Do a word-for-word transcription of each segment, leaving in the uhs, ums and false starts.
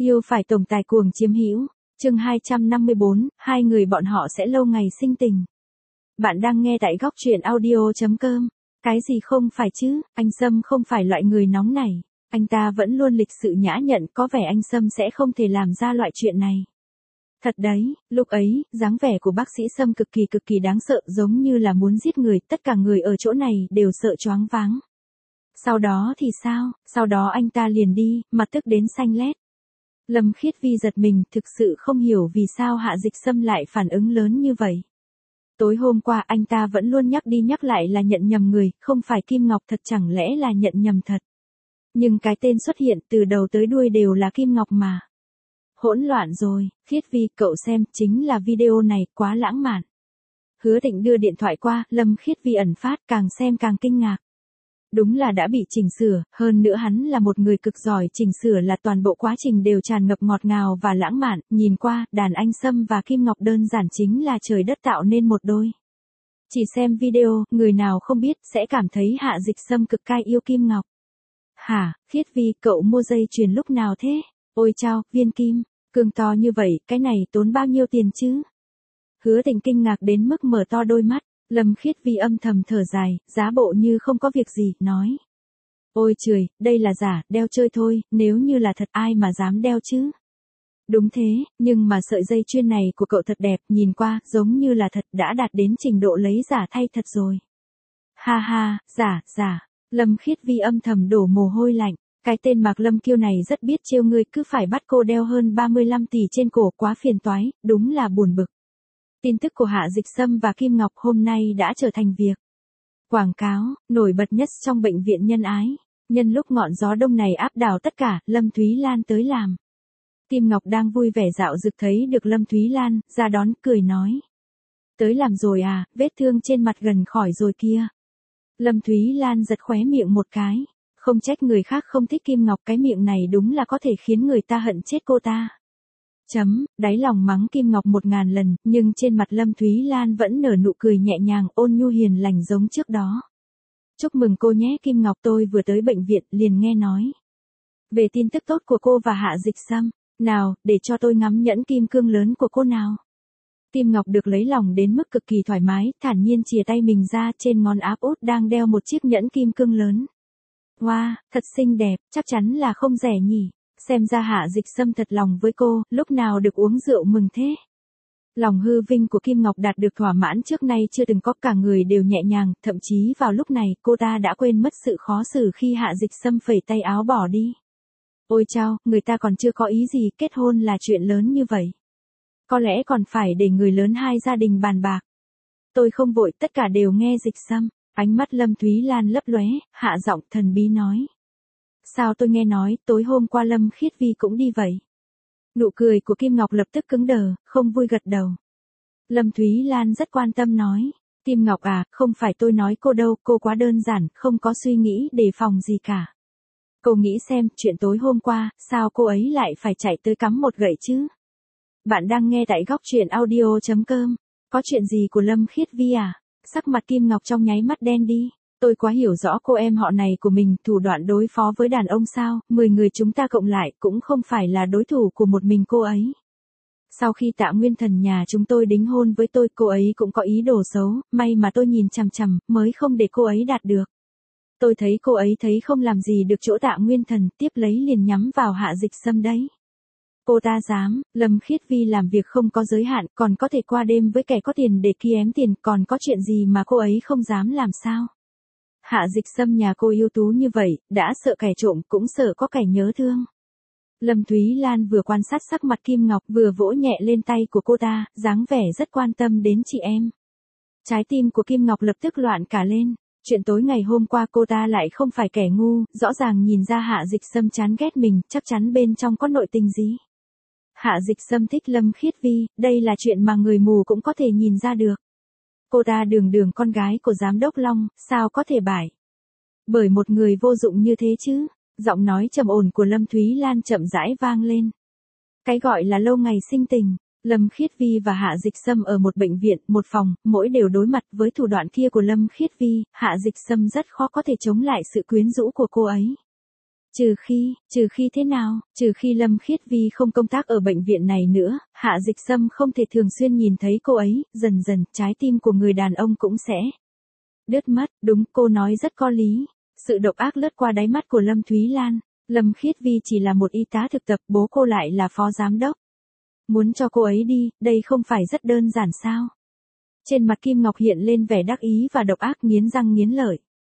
Yêu phải tổng tài cuồng chiếm hữu. Chương hai trăm năm mươi bốn, hai người bọn họ sẽ lâu ngày sinh tình. Bạn đang nghe tại góc truyện audio chấm com. Cái gì không phải chứ, anh Sâm không phải loại người nóng này. Anh ta vẫn luôn lịch sự nhã nhặn, có vẻ anh Sâm sẽ không thể làm ra loại chuyện này. Thật đấy, lúc ấy, dáng vẻ của bác sĩ Sâm cực kỳ cực kỳ đáng sợ, giống như là muốn giết người, tất cả người ở chỗ này đều sợ choáng váng. Sau đó thì sao, sau đó anh ta liền đi, mặt tức đến xanh lét. Lâm Khiết Vi giật mình, thực sự không hiểu vì sao Hạ Dịch Sâm lại phản ứng lớn như vậy. Tối hôm qua anh ta vẫn luôn nhắc đi nhắc lại là nhận nhầm người, không phải Kim Ngọc thật, chẳng lẽ là nhận nhầm thật. Nhưng cái tên xuất hiện từ đầu tới đuôi đều là Kim Ngọc mà. Hỗn loạn rồi, Khiết Vi, cậu xem, chính là video này, quá lãng mạn. Hứa Thịnh đưa điện thoại qua, Lâm Khiết Vi ẩn phát, càng xem càng kinh ngạc. Đúng là đã bị chỉnh sửa, hơn nữa hắn là một người cực giỏi chỉnh sửa, là toàn bộ quá trình đều tràn ngập ngọt ngào và lãng mạn, nhìn qua, đàn anh Sâm và Kim Ngọc đơn giản chính là trời đất tạo nên một đôi. Chỉ xem video, người nào không biết, sẽ cảm thấy Hạ Dịch Sâm cực cai yêu Kim Ngọc. Hả, Khiết Vi, cậu mua dây chuyền lúc nào thế? Ôi chao, viên kim, cương to như vậy, cái này tốn bao nhiêu tiền chứ? Hứa Thịnh kinh ngạc đến mức mở to đôi mắt. Lâm Khiết Vi âm thầm thở dài, giá bộ như không có việc gì, nói. Ôi trời, đây là giả, đeo chơi thôi, nếu như là thật ai mà dám đeo chứ? Đúng thế, nhưng mà sợi dây chuyền này của cậu thật đẹp, nhìn qua, giống như là thật, đã đạt đến trình độ lấy giả thay thật rồi. Ha ha, giả, giả, Lâm Khiết Vi âm thầm đổ mồ hôi lạnh, cái tên Mạc Lâm Kiêu này rất biết trêu ngươi, cứ phải bắt cô đeo hơn ba mươi lăm tỷ trên cổ, quá phiền toái, đúng là buồn bực. Tin tức của Hạ Dịch Sâm và Kim Ngọc hôm nay đã trở thành việc. Quảng cáo, nổi bật nhất trong bệnh viện nhân ái. Nhân lúc ngọn gió đông này áp đảo tất cả, Lâm Thúy Lan tới làm. Kim Ngọc đang vui vẻ dạo dực thấy được Lâm Thúy Lan, ra đón, cười nói. Tới làm rồi à, vết thương trên mặt gần khỏi rồi kia. Lâm Thúy Lan giật khóe miệng một cái. Không trách người khác không thích Kim Ngọc, cái miệng này đúng là có thể khiến người ta hận chết cô ta. Chấm, đáy lòng mắng Kim Ngọc một ngàn lần, nhưng trên mặt Lâm Thúy Lan vẫn nở nụ cười nhẹ nhàng, ôn nhu hiền lành giống trước đó. Chúc mừng cô nhé Kim Ngọc, tôi vừa tới bệnh viện, liền nghe nói về tin tức tốt của cô và Hạ Dịch Sâm. Nào, để cho tôi ngắm nhẫn kim cương lớn của cô nào. Kim Ngọc được lấy lòng đến mức cực kỳ thoải mái, thản nhiên chìa tay mình ra, trên ngón áp út đang đeo một chiếc nhẫn kim cương lớn. Wow, thật xinh đẹp, chắc chắn là không rẻ nhỉ. Xem ra Hạ Dịch Sâm thật lòng với cô, lúc nào được uống rượu mừng thế. Lòng hư vinh của Kim Ngọc đạt được thỏa mãn trước nay chưa từng có, cả người đều nhẹ nhàng, thậm chí vào lúc này cô ta đã quên mất sự khó xử khi Hạ Dịch Sâm phẩy tay áo bỏ đi. Ôi chao, người ta còn chưa có ý gì, kết hôn là chuyện lớn như vậy. Có lẽ còn phải để người lớn hai gia đình bàn bạc. Tôi không vội, tất cả đều nghe Dịch Sâm. Ánh mắt Lâm Thúy Lan lấp lóe, hạ giọng thần bí nói. Sao tôi nghe nói, tối hôm qua Lâm Khiết Vi cũng đi vậy? Nụ cười của Kim Ngọc lập tức cứng đờ, không vui gật đầu. Lâm Thúy Lan rất quan tâm nói. Kim Ngọc à, không phải tôi nói cô đâu, cô quá đơn giản, không có suy nghĩ đề phòng gì cả. Cô nghĩ xem, chuyện tối hôm qua, sao cô ấy lại phải chạy tới cắm một gậy chứ? Bạn đang nghe tại góc truyện audio chấm com. Có chuyện gì của Lâm Khiết Vi à? Sắc mặt Kim Ngọc trong nháy mắt đen đi. Tôi quá hiểu rõ cô em họ này của mình, thủ đoạn đối phó với đàn ông sao, mười người chúng ta cộng lại cũng không phải là đối thủ của một mình cô ấy. Sau khi Tạ Nguyên Thần nhà chúng tôi đính hôn với tôi, cô ấy cũng có ý đồ xấu, may mà tôi nhìn chằm chằm, mới không để cô ấy đạt được. Tôi thấy cô ấy thấy không làm gì được chỗ Tạ Nguyên Thần, tiếp lấy liền nhắm vào Hạ Dịch Sâm đấy. Cô ta dám, Lâm Khiết Vi làm việc không có giới hạn, còn có thể qua đêm với kẻ có tiền để kiếm tiền, còn có chuyện gì mà cô ấy không dám làm sao? Hạ Dịch Sâm nhà cô ưu tú như vậy, đã sợ kẻ trộm cũng sợ có kẻ nhớ thương. Lâm Thúy Lan vừa quan sát sắc mặt Kim Ngọc, vừa vỗ nhẹ lên tay của cô ta, dáng vẻ rất quan tâm đến chị em. Trái tim của Kim Ngọc lập tức loạn cả lên. Chuyện tối ngày hôm qua cô ta lại không phải kẻ ngu, rõ ràng nhìn ra Hạ Dịch Sâm chán ghét mình, chắc chắn bên trong có nội tình gì. Hạ Dịch Sâm thích Lâm Khiết Vi, đây là chuyện mà người mù cũng có thể nhìn ra được. Cô ta đường đường con gái của giám đốc Long, sao có thể bại bởi một người vô dụng như thế chứ? Giọng nói trầm ổn của Lâm Thúy Lan chậm rãi vang lên. Cái gọi là lâu ngày sinh tình, Lâm Khiết Vi và Hạ Dịch Sâm ở một bệnh viện, một phòng, mỗi đều đối mặt với thủ đoạn kia của Lâm Khiết Vi, Hạ Dịch Sâm rất khó có thể chống lại sự quyến rũ của cô ấy. Trừ khi, trừ khi thế nào, trừ khi Lâm Khiết Vi không công tác ở bệnh viện này nữa, Hạ Dịch Sâm không thể thường xuyên nhìn thấy cô ấy, dần dần trái tim của người đàn ông cũng sẽ đứt mất. Đúng, cô nói rất có lý. Sự độc ác lướt qua đáy mắt của Lâm Thúy Lan. Lâm Khiết Vi chỉ là một y tá thực tập, bố cô lại là phó giám đốc. Muốn cho cô ấy đi, đây không phải rất đơn giản sao? Trên mặt Kim Ngọc hiện lên vẻ đắc ý và độc ác, nghiến răng nghiến lợi.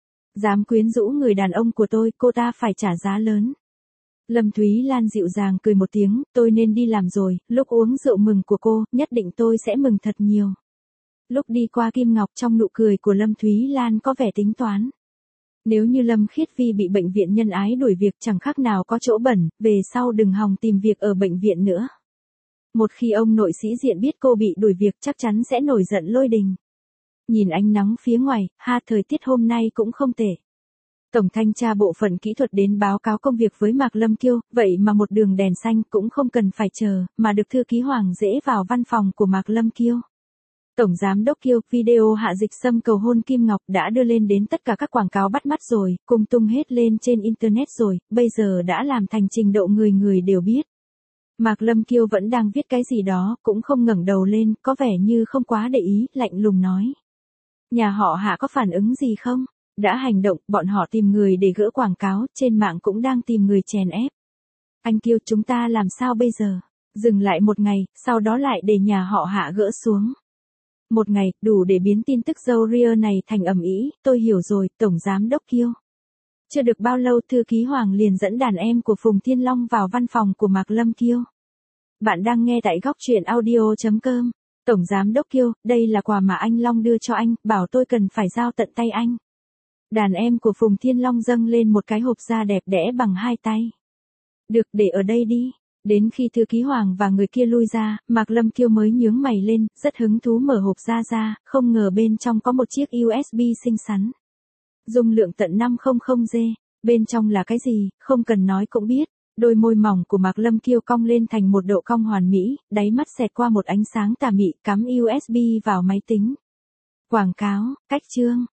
Dám quyến rũ người đàn ông của tôi, cô ta phải trả giá lớn. Lâm Thúy Lan dịu dàng cười một tiếng, tôi nên đi làm rồi, lúc uống rượu mừng của cô, nhất định tôi sẽ mừng thật nhiều. Lúc đi qua Kim Ngọc, trong nụ cười của Lâm Thúy Lan có vẻ tính toán. Nếu như Lâm Khiết Vi bị bệnh viện nhân ái đuổi việc chẳng khác nào có chỗ bẩn, về sau đừng hòng tìm việc ở bệnh viện nữa. Một khi ông nội sĩ diện biết cô bị đuổi việc chắc chắn sẽ nổi giận lôi đình. Nhìn ánh nắng phía ngoài, ha, thời tiết hôm nay cũng không tệ. Tổng thanh tra bộ phận kỹ thuật đến báo cáo công việc với Mạc Lâm Kiêu, vậy mà một đường đèn xanh cũng không cần phải chờ, mà được thư ký Hoàng dễ vào văn phòng của Mạc Lâm Kiêu. Tổng giám đốc Kiêu, video Hạ Dịch Sâm cầu hôn Kim Ngọc đã đưa lên đến tất cả các quảng cáo bắt mắt rồi, cùng tung hết lên trên internet rồi, bây giờ đã làm thành trình độ người người đều biết. Mạc Lâm Kiêu vẫn đang viết cái gì đó, cũng không ngẩng đầu lên, có vẻ như không quá để ý, lạnh lùng nói. Nhà họ Hạ có phản ứng gì không? Đã hành động, bọn họ tìm người để gỡ quảng cáo, trên mạng cũng đang tìm người chèn ép. Anh Kiêu, chúng ta làm sao bây giờ? Dừng lại một ngày, sau đó lại để nhà họ Hạ gỡ xuống. Một ngày, đủ để biến tin tức dâu ria này thành ầm ĩ, tôi hiểu rồi, Tổng Giám Đốc Kiêu. Chưa được bao lâu thư ký Hoàng liền dẫn đàn em của Phùng Thiên Long vào văn phòng của Mạc Lâm Kiêu. Bạn đang nghe tại góc truyện audio chấm com. Tổng Giám Đốc Kiêu, đây là quà mà anh Long đưa cho anh, bảo tôi cần phải giao tận tay anh. Đàn em của Phùng Thiên Long dâng lên một cái hộp da đẹp đẽ bằng hai tay. Được, để ở đây đi. Đến khi thư ký Hoàng và người kia lui ra, Mạc Lâm Kiêu mới nhướng mày lên, rất hứng thú mở hộp da ra, không ngờ bên trong có một chiếc u ét bê xinh xắn. Dung lượng tận năm trăm gi. Bên trong là cái gì, không cần nói cũng biết. Đôi môi mỏng của Mạc Lâm Kiêu cong lên thành một độ cong hoàn mỹ, đáy mắt xẹt qua một ánh sáng tà mị, cắm u ét bê vào máy tính. Quảng cáo, cách chương,